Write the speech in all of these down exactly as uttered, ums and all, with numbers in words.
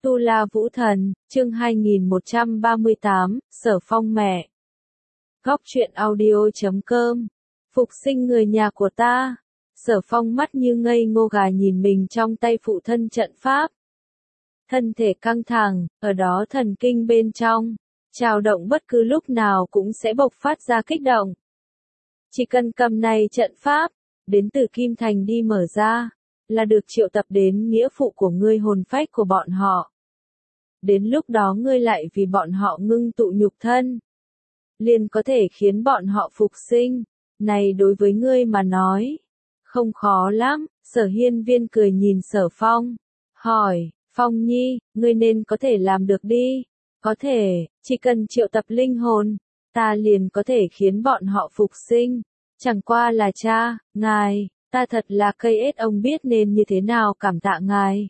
Tu La Vũ Thần, chương hai nghìn một trăm ba mươi tám, Sở Phong mẹ. Góc truyện audio chấm com. Phục sinh người nhà của ta. Sở Phong mắt như ngây ngô gà nhìn mình trong tay phụ thân trận pháp. Thân thể căng thẳng, ở đó thần kinh bên trong, trào động bất cứ lúc nào cũng sẽ bộc phát ra kích động. Chỉ cần cầm này trận pháp, đến từ Kim Thành đi mở ra, là được triệu tập đến nghĩa phụ của ngươi hồn phách của bọn họ. Đến lúc đó ngươi lại vì bọn họ ngưng tụ nhục thân, liền có thể khiến bọn họ phục sinh. Này đối với ngươi mà nói, không khó lắm. Sở Hiên Viên cười nhìn Sở Phong, hỏi, Phong Nhi, ngươi nên có thể làm được đi. Có thể, chỉ cần triệu tập linh hồn, ta liền có thể khiến bọn họ phục sinh. Chẳng qua là cha, ngài, ta thật là cây ết ông biết nên như thế nào cảm tạ ngài.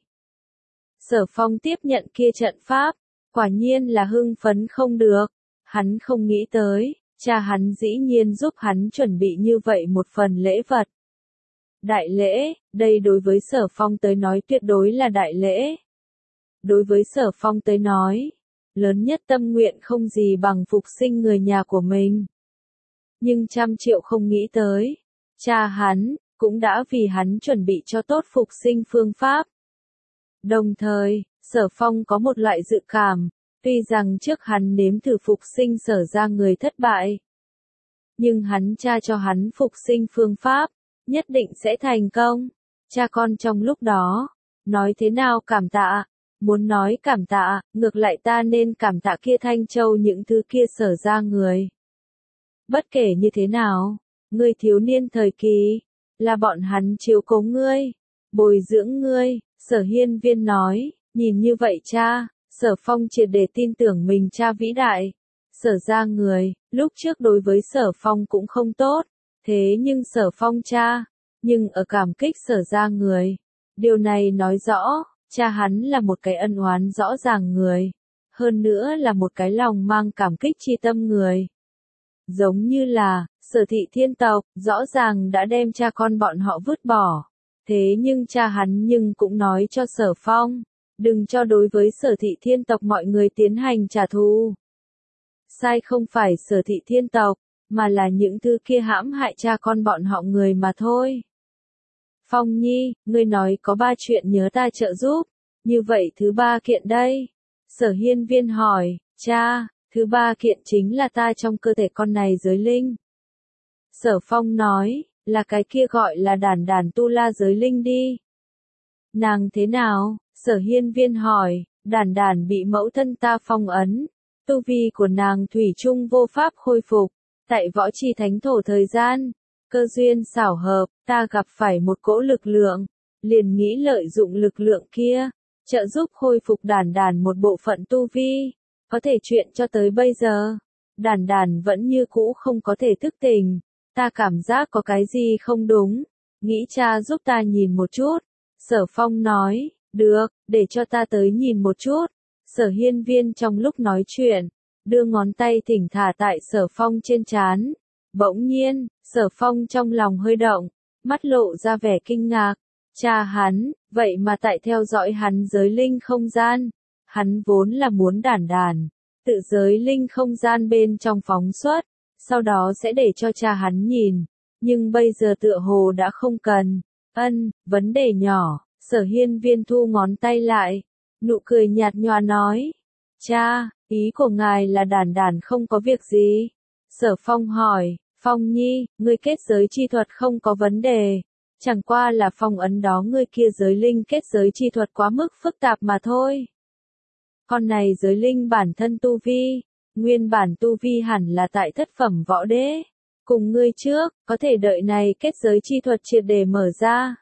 Sở Phong tiếp nhận kia trận pháp, quả nhiên là hưng phấn không được. Hắn không nghĩ tới, cha hắn dĩ nhiên giúp hắn chuẩn bị như vậy một phần lễ vật. Đại lễ, đây đối với Sở Phong tới nói tuyệt đối là đại lễ. Đối với Sở Phong tới nói, lớn nhất tâm nguyện không gì bằng phục sinh người nhà của mình. Nhưng trăm triệu không nghĩ tới, cha hắn, cũng đã vì hắn chuẩn bị cho tốt phục sinh phương pháp. Đồng thời, Sở Phong có một loại dự cảm, tuy rằng trước hắn nếm thử phục sinh Sở ra người thất bại, nhưng hắn cha cho hắn phục sinh phương pháp, nhất định sẽ thành công. Cha con trong lúc đó, nói thế nào cảm tạ, muốn nói cảm tạ, ngược lại ta nên cảm tạ kia Thanh Châu những thứ kia Sở ra người. Bất kể như thế nào, ngươi thiếu niên thời kỳ, là bọn hắn chiếu cố ngươi, bồi dưỡng ngươi. Sở Hiên Viên nói, nhìn như vậy cha, Sở Phong triệt để tin tưởng mình cha vĩ đại. Sở ra người, lúc trước đối với Sở Phong cũng không tốt, thế nhưng Sở Phong cha, nhưng ở cảm kích Sở ra người. Điều này nói rõ, cha hắn là một cái ân oán rõ ràng người, hơn nữa là một cái lòng mang cảm kích chi tâm người. Giống như là, Sở thị thiên tộc, rõ ràng đã đem cha con bọn họ vứt bỏ. Thế nhưng cha hắn nhưng cũng nói cho Sở Phong, đừng cho đối với Sở thị thiên tộc mọi người tiến hành trả thù. Sai không phải Sở thị thiên tộc, mà là những thứ kia hãm hại cha con bọn họ người mà thôi. Phong Nhi, ngươi nói có ba chuyện nhớ ta trợ giúp, như vậy thứ ba kiện đây. Sở Hiên Viên hỏi, cha, thứ ba kiện chính là ta trong cơ thể con này giới linh. Sở Phong nói, là cái kia gọi là đàn đàn tu la giới linh đi. Nàng thế nào? Sở Hiên Viên hỏi, đàn đàn bị mẫu thân ta phong ấn, tu vi của nàng thủy chung vô pháp khôi phục. Tại võ chi thánh thổ thời gian, cơ duyên xảo hợp, ta gặp phải một cỗ lực lượng, liền nghĩ lợi dụng lực lượng kia, trợ giúp khôi phục đàn đàn một bộ phận tu vi. Có thể chuyện cho tới bây giờ, đàn đàn vẫn như cũ không có thể thức tỉnh. Ta cảm giác có cái gì không đúng, nghĩ cha giúp ta nhìn một chút. Sở Phong nói, được, để cho ta tới nhìn một chút. Sở Hiên Viên trong lúc nói chuyện, đưa ngón tay thỉnh thả tại Sở Phong trên trán. Bỗng nhiên, Sở Phong trong lòng hơi động, mắt lộ ra vẻ kinh ngạc. Cha hắn, vậy mà tại theo dõi hắn giới linh không gian. Hắn vốn là muốn đàn đàn, tự giới linh không gian bên trong phóng xuất, sau đó sẽ để cho cha hắn nhìn, nhưng bây giờ tựa hồ đã không cần. Ân, vấn đề nhỏ. Sở Hiên Viên thu ngón tay lại, nụ cười nhạt nhòa nói, cha, ý của ngài là đàn đàn không có việc gì. Sở Phong hỏi, Phong Nhi, ngươi kết giới chi thuật không có vấn đề, chẳng qua là phong ấn đó ngươi kia giới linh kết giới chi thuật quá mức phức tạp mà thôi. Con này giới linh bản thân tu vi, nguyên bản tu vi hẳn là tại thất phẩm võ đế. Cùng ngươi trước, có thể đợi này kết giới chi thuật triệt để mở ra.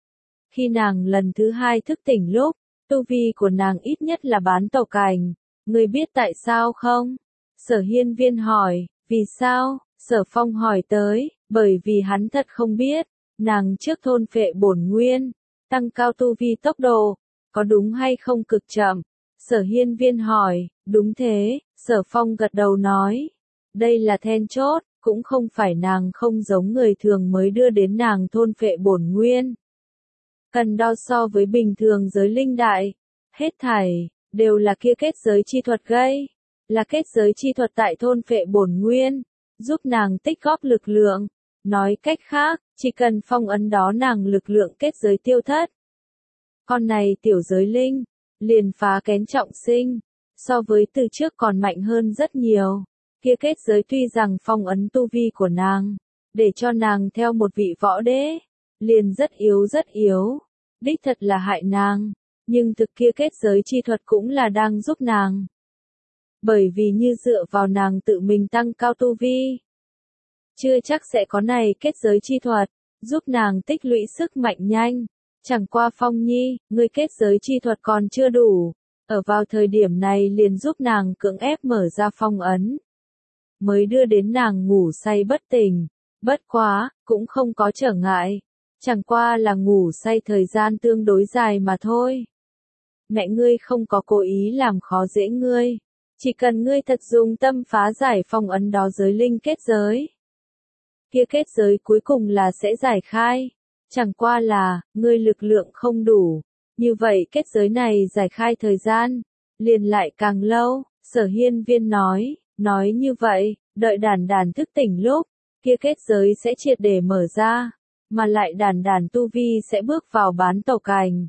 Khi nàng lần thứ hai thức tỉnh lúc, tu vi của nàng ít nhất là bán tàu cảnh. Ngươi biết tại sao không? Sở Hiên Viên hỏi, vì sao? Sở Phong hỏi tới, bởi vì hắn thật không biết, nàng trước thôn phệ bổn nguyên, tăng cao tu vi tốc độ, có đúng hay không cực chậm? Sở Hiên Viên hỏi, đúng thế. Sở Phong gật đầu nói, đây là then chốt, cũng không phải nàng không giống người thường mới đưa đến nàng thôn phệ bổn nguyên. Cần đo so với bình thường giới linh đại, hết thảy, đều là kia kết giới chi thuật gây, là kết giới chi thuật tại thôn phệ bổn nguyên, giúp nàng tích góp lực lượng. Nói cách khác, chỉ cần phong ấn đó nàng lực lượng kết giới tiêu thất. Con này tiểu giới linh, liền phá kén trọng sinh, so với từ trước còn mạnh hơn rất nhiều. Kia kết giới tuy rằng phong ấn tu vi của nàng, để cho nàng theo một vị võ đế, liền rất yếu rất yếu, đích thật là hại nàng, nhưng thực kia kết giới chi thuật cũng là đang giúp nàng. Bởi vì như dựa vào nàng tự mình tăng cao tu vi, chưa chắc sẽ có này kết giới chi thuật, giúp nàng tích lũy sức mạnh nhanh. Chẳng qua Phong Nhi, ngươi kết giới chi thuật còn chưa đủ, ở vào thời điểm này liền giúp nàng cưỡng ép mở ra phong ấn, mới đưa đến nàng ngủ say bất tỉnh. Bất quá, cũng không có trở ngại, chẳng qua là ngủ say thời gian tương đối dài mà thôi. Mẹ ngươi không có cố ý làm khó dễ ngươi, chỉ cần ngươi thật dùng tâm phá giải phong ấn đó giới linh kết giới, kia kết giới cuối cùng là sẽ giải khai. Chẳng qua là, ngươi lực lượng không đủ, như vậy kết giới này giải khai thời gian, liền lại càng lâu. Sở Hiên Viên nói, nói như vậy, đợi đàn đàn thức tỉnh lúc, kia kết giới sẽ triệt để mở ra, mà lại đàn đàn tu vi sẽ bước vào bán tộc cảnh.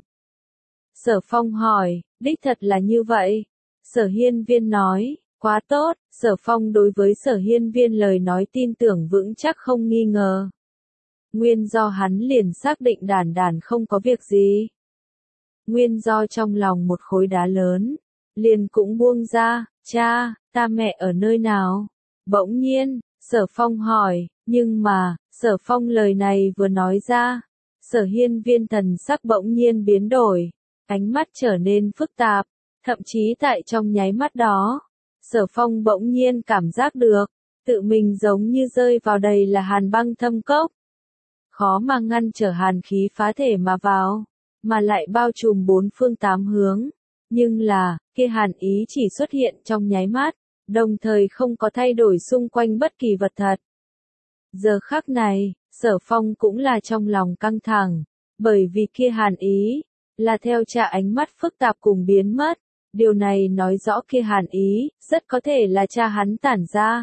Sở Phong hỏi, đích thật là như vậy. Sở Hiên Viên nói, quá tốt. Sở Phong đối với Sở Hiên Viên lời nói tin tưởng vững chắc không nghi ngờ. Nguyên do hắn liền xác định đàn đàn không có việc gì. Nguyên do trong lòng một khối đá lớn, liền cũng buông ra. Cha, ta mẹ ở nơi nào? Bỗng nhiên, Sở Phong hỏi, nhưng mà, Sở Phong lời này vừa nói ra, Sở Hiên Viên thần sắc bỗng nhiên biến đổi, ánh mắt trở nên phức tạp, thậm chí tại trong nháy mắt đó, Sở Phong bỗng nhiên cảm giác được, tự mình giống như rơi vào đầy là hàn băng thâm cốc. Khó mà ngăn trở hàn khí phá thể mà vào, mà lại bao trùm bốn phương tám hướng. Nhưng là, kia hàn ý chỉ xuất hiện trong nháy mắt, đồng thời không có thay đổi xung quanh bất kỳ vật thật. Giờ khắc này, Sở Phong cũng là trong lòng căng thẳng, bởi vì kia hàn ý, là theo cha ánh mắt phức tạp cùng biến mất. Điều này nói rõ kia hàn ý, rất có thể là cha hắn tản ra.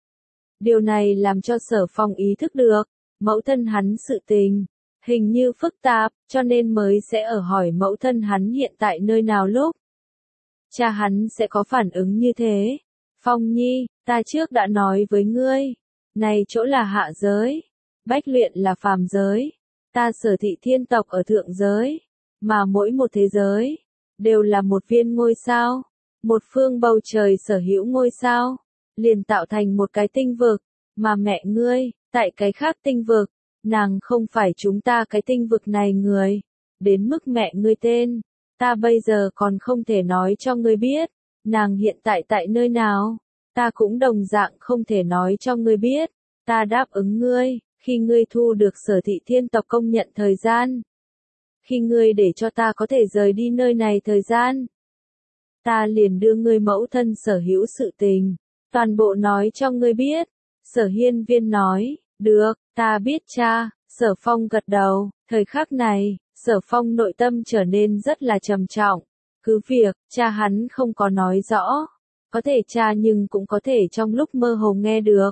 Điều này làm cho Sở Phong ý thức được, mẫu thân hắn sự tình, hình như phức tạp, cho nên mới sẽ ở hỏi mẫu thân hắn hiện tại nơi nào lúc. Cha hắn sẽ có phản ứng như thế. Phong Nhi, ta trước đã nói với ngươi, này chỗ là hạ giới, bách luyện là phàm giới, ta Sở Thị thiên tộc ở thượng giới, mà mỗi một thế giới, đều là một viên ngôi sao, một phương bầu trời sở hữu ngôi sao, liền tạo thành một cái tinh vực, mà mẹ ngươi, tại cái khác tinh vực, nàng không phải chúng ta cái tinh vực này người, đến mức mẹ ngươi tên, ta bây giờ còn không thể nói cho ngươi biết, nàng hiện tại tại nơi nào, ta cũng đồng dạng không thể nói cho ngươi biết, ta đáp ứng ngươi, khi ngươi thu được Sở Thị thiên tộc công nhận thời gian. Khi ngươi để cho ta có thể rời đi nơi này thời gian, ta liền đưa ngươi mẫu thân sở hữu sự tình, toàn bộ nói cho ngươi biết. Sở Hiên Viên nói, được, ta biết cha. Sở Phong gật đầu, thời khắc này, Sở Phong nội tâm trở nên rất là trầm trọng, cứ việc, cha hắn không có nói rõ, có thể cha nhưng cũng có thể trong lúc mơ hồ nghe được.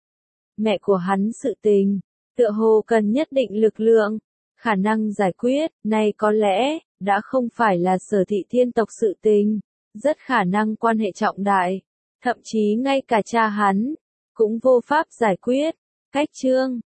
Mẹ của hắn sự tình, tựa hồ cần nhất định lực lượng. Khả năng giải quyết, này có lẽ, đã không phải là Sở Thị thiên tộc sự tình, rất khả năng quan hệ trọng đại, thậm chí ngay cả cha hắn, cũng vô pháp giải quyết. Cách chương